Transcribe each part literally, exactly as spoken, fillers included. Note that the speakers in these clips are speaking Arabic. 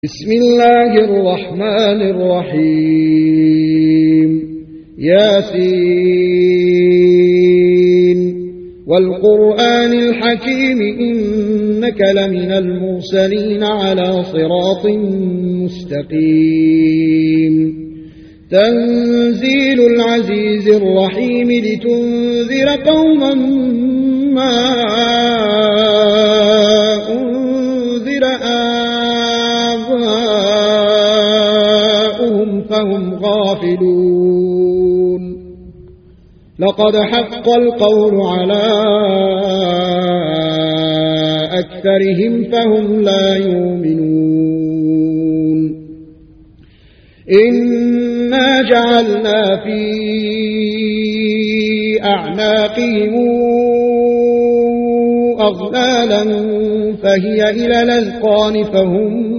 بسم الله الرحمن الرحيم ياسين والقرآن الحكيم إنك لمن المرسلين على صراط مستقيم تنزيل العزيز الرحيم لتنذر قوما ما أنذر آباؤهم فهم غافلون لقد حق القول على أكثرهم فهم لا يؤمنون إنا جعلنا في أعناقهم أغلالا فهي إلى الأذقان فهم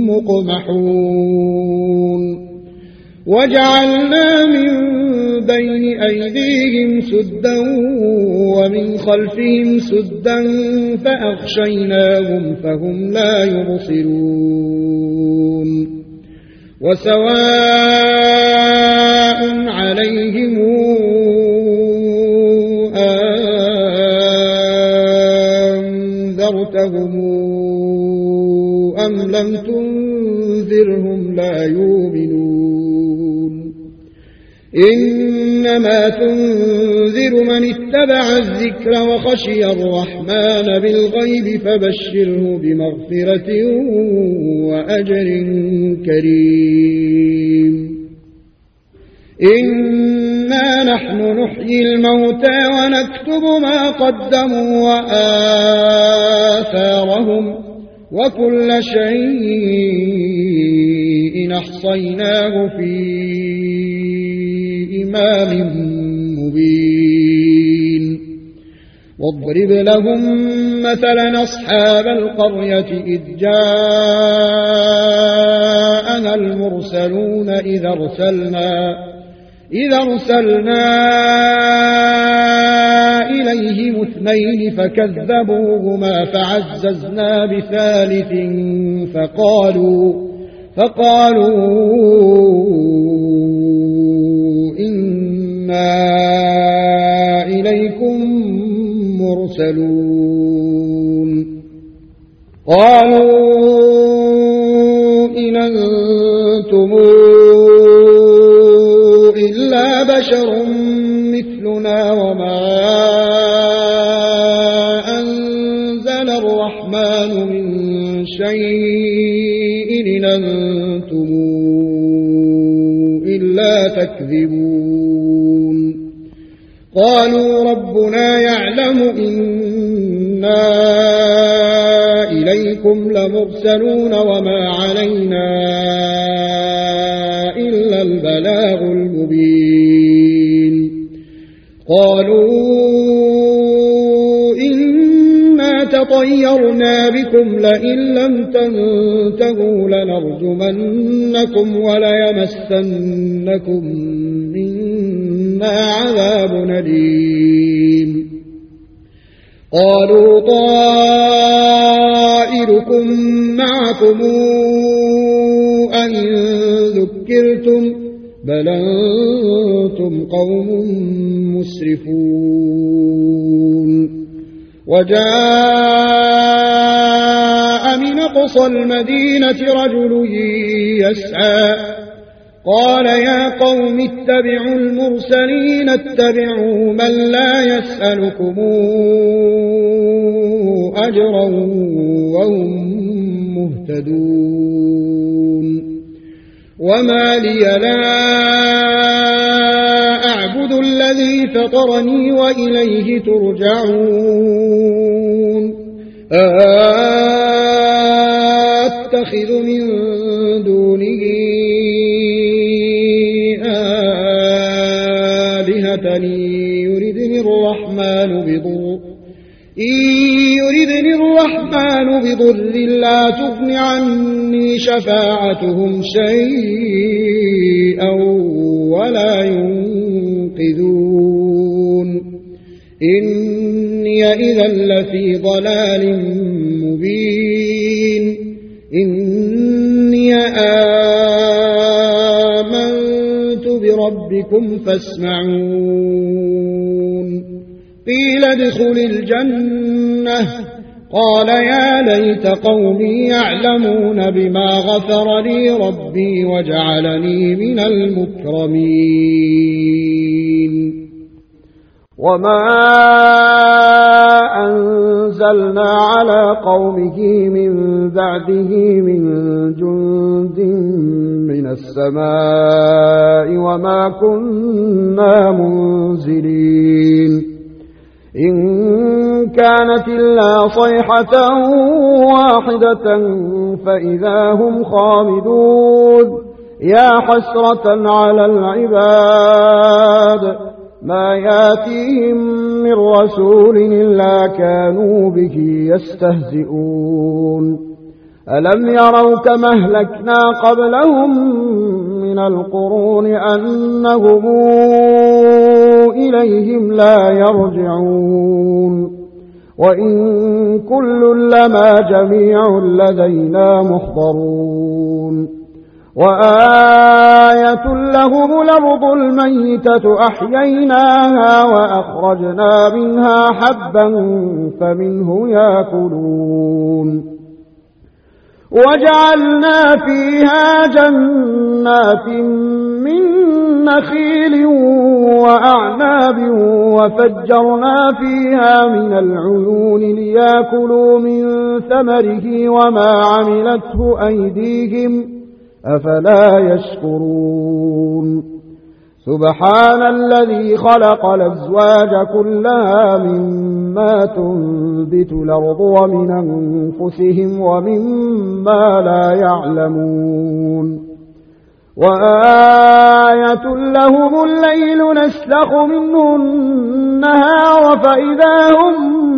مقمحون وجعلنا من بين أيديهم سدا ومن خلفهم سدا فأغشيناهم فهم لا يبصرون وسواء عليهم أنذرتهم أم لم تنذرهم لا يؤمنون إنما تنذر من اتبع الذكر وخشي الرحمن بالغيب فبشره بمغفرة وأجر كريم إنا نحن نحيي الموتى ونكتب ما قدموا وآثارهم وكل شيء أحصيناه في إمام مبين واضرب لهم مثلا أصحاب القرية إذ جاءنا المرسلون إذا أرسلنا إذا أرسلنا إليهم اثنين فكذبوهما فعززنا بثالث فقالوا فقالوا إنا إليكم مرسلون قالوا إن أنتم إلا بشر مثلنا وما أنزل الرحمن من شيء إن أنتم إلا تكذبون قالوا ربنا يعلم إنا إليكم لمرسلون وما علينا إلا البلاغ المبين قالوا إنا تطيرنا بكم لئن لم تنتهوا لنرجمنكم وليمسنكم منا عذاب أليم قالوا طائركم معكم أئن ذكرتم بل أنتم قوم مسرفون وجاء من أقصى المدينة رجل يسعى قال يا قوم اتبعوا المرسلين اتبعوا من لا يسألكم أجرا وهم مهتدون وما لي لا أعبد الذي فطرني وإليه ترجعون أتخذ من دونه آلهة يردني الرحمن بضر إن يردني الرحمن بضر لا تغن عني شفاعتهم شيئا ولا ينقذون إني إذا لفي ضلال مبين إني ربكم فاسمعون قيل ادخل الجنة قال يا ليت قومي يعلمون بما غفر لي ربي وجعلني من المكرمين وما أنزلنا على قومه من بعده من جند من السماء وما كنا منزلين إن كانت إلا صيحة واحدة فإذا هم خامدون يا حسرة على العباد ما ياتيهم من رسول إلا كانوا به يستهزئون ألم يروا كما أهلكنا قبلهم من القرون أنهم إليهم لا يرجعون وإن كل لما جميع لدينا محضرون وآية لهم الأرض الميتة أحييناها وأخرجنا منها حبا فمنه يأكلون وجعلنا فيها جنات من نخيل وأعناب وفجرنا فيها من العيون ليأكلوا من ثمره وما عملته أيديهم أفلا يشكرون سبحان الذي خلق الأزواج كلها مما تنبت الأرض ومن أنفسهم ومما لا يعلمون وآية لهم الليل نسلخ منه النهار فإذا هم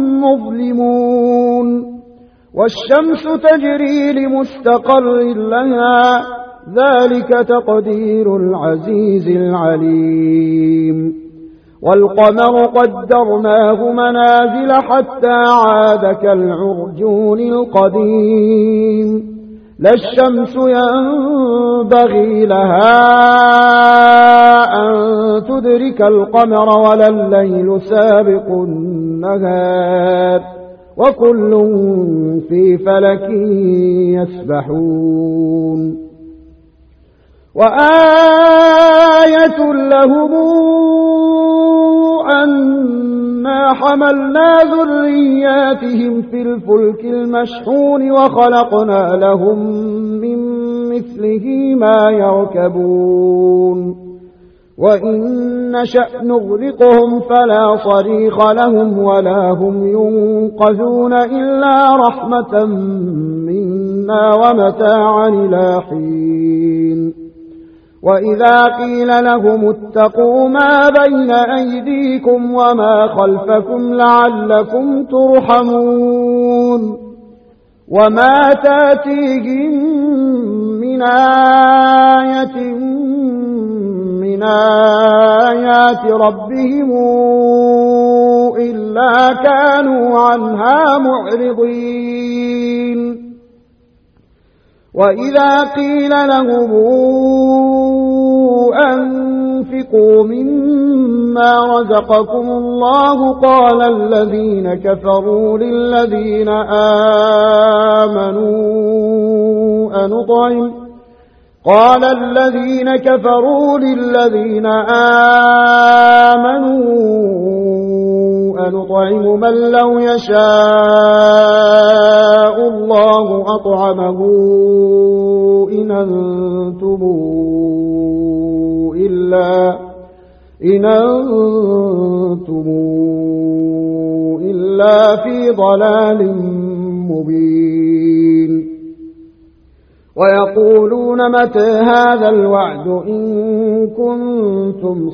مظلمون والشمس تجري لمستقر لها ذلك تقدير العزيز العليم والقمر قدرناه منازل حتى عاد كالعرجون القديم لا الشمس ينبغي لها أن تدرك القمر ولا الليل سابق النهار وكل في فلك يسبحون وآية لهم أنا حملنا ذرياتهم في الفلك المشحون وخلقنا لهم من مثله ما يركبون وإن نشأ نغرقهم فلا صريخ لهم ولا هم ينقذون إلا رحمة منا ومتاعا إلى حين وإذا قيل لهم اتقوا ما بين أيديكم وما خلفكم لعلكم ترحمون وما تاتيهم من آية من آيات ربهم إلا كانوا عنها معرضين وإذا قيل لهم أنفقوا مما رزقكم الله قال الذين كفروا للذين آمنوا أنطعم قال الذين كفروا للذين آمنوا أنطعم من لو يشاء الله أطعمه إن أنتم إلا إن أنتم إلا في ضلال مبين ويقولون متى هذا الوعد إن كنتم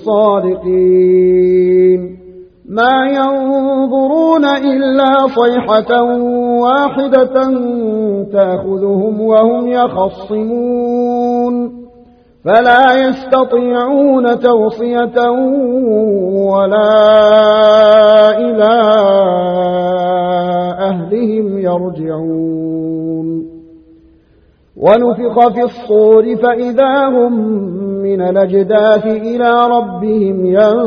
صادقين ما ينظرون إلا صيحة واحدة تأخذهم وهم يخصمون فلا يستطيعون توصية ولا إلى أهلهم يرجعون ونفخ في الصور فإذا هم من الأجداث إلى ربهم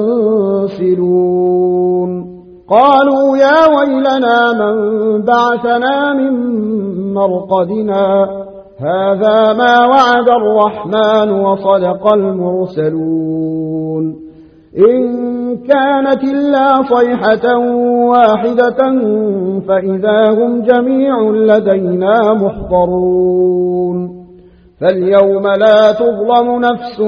ينسلون قالوا يا ويلنا من بعثنا من مرقدنا هذا ما وعد الرحمن وصدق المرسلون إن كانت إلا صيحة واحدة فإذا هم جميع لدينا محضرون فاليوم لا تظلم نفس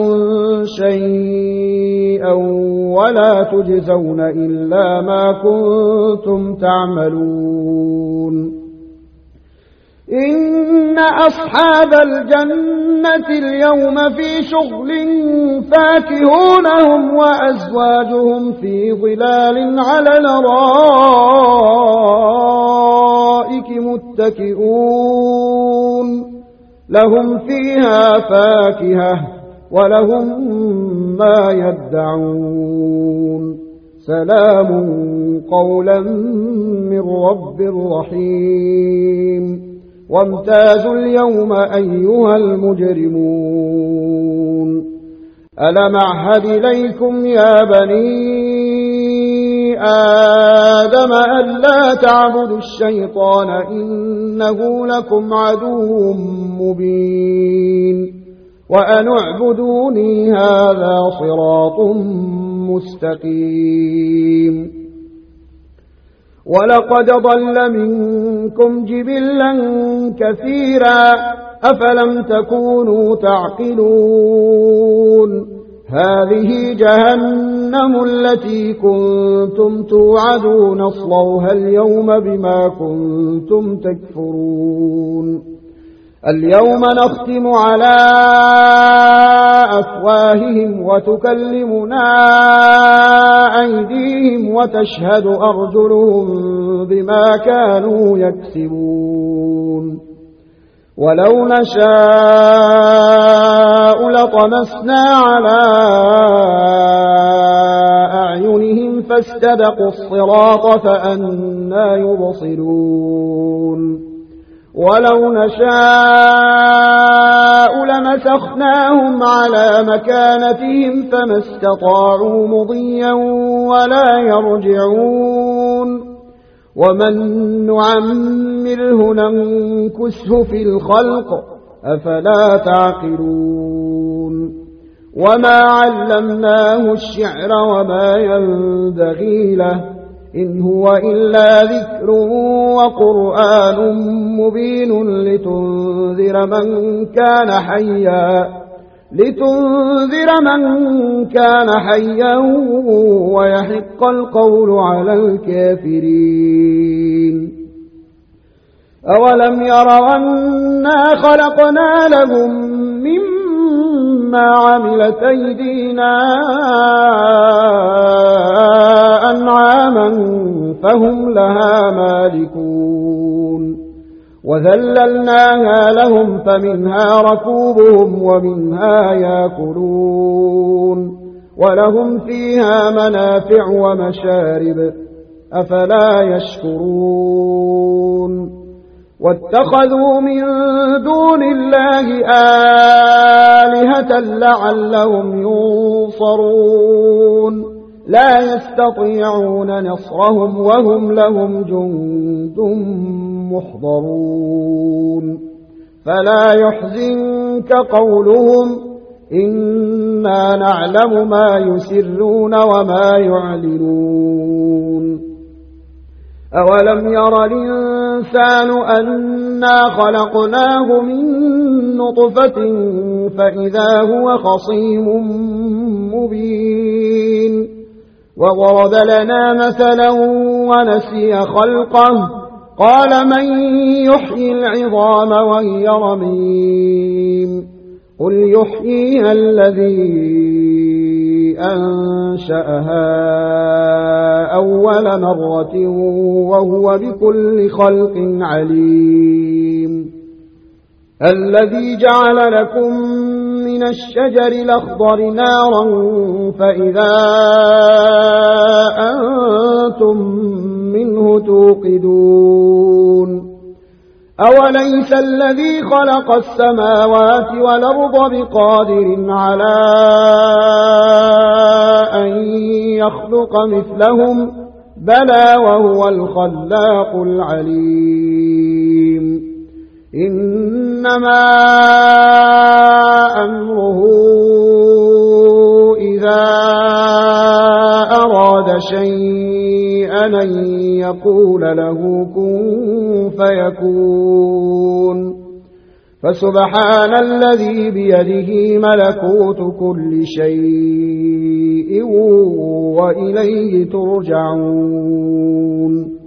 شيئا ولا تجزون إلا ما كنتم تعملون إن أصحاب الجنة اليوم في شغل فاكهون هم وأزواجهم في ظلال على الأرائك متكئون لهم فيها فاكهة ولهم ما يدعون سلام قولا من رب رحيم وامتازوا اليوم أيها المجرمون ألم أعهد إليكم يا بني آدم ألا تعبدوا الشيطان إنه لكم عدو مبين وأن اعبدوني هذا صراط مستقيم ولقد ضل منكم جبلا كثيرا أفلم تكونوا تعقلون هذه جهنم التي كنتم توعدون اصلوها اليوم بما كنتم تكفرون اليوم نختم على أفواههم وتكلمنا أيديهم وتشهد أرجلهم بما كانوا يكسبون ولو نشاء لطمسنا على أعينهم فاستبقوا الصراط فأنى يبصرون ولو نشاء لمسخناهم على مكانتهم فما استطاعوا مضيا ولا يرجعون ومن نعمره ننكسه في الخلق أفلا تعقلون وما علمناه الشعر وما ينبغي له إن هو إلا ذكر وقرآن مبين لتنذر من كان حيا لتنذر من كان حيا ويحق القول على الكافرين أولم يروا أنا خلقنا لهم مما عملت أيدينا أنعاما فهم لها مالكون وذللناها لهم فمنها ركوبهم ومنها يأكلون ولهم فيها منافع ومشارب أفلا يشكرون واتخذوا من دون الله آلهة لعلهم ينصرون لا يستطيعون نصرهم وهم لهم جند محضرون فلا يحزنك قولهم إنا نعلم ما يسرون وما يعلنون أولم ير الإنسان أنا خلقناه من نطفة فإذا هو خصيم مبين وضرب لنا مثلا ونسي خلقه قال من يحيي العظام وهي رميم قل يحييها الذي أنشأها أول مرة وهو بكل خلق عليم الذي جعل لكم من الشجر الأخضر نارا فإذا أنتم منه توقدون أوليس الذي خلق السماوات والأرض بقادر على أن يخلق مثلهم بلى وهو الخلاق العليم إنما أمره إذا أراد شيئا أن يقول له كن فيكون فسبحان الذي بيده ملكوت كل شيء وإليه ترجعون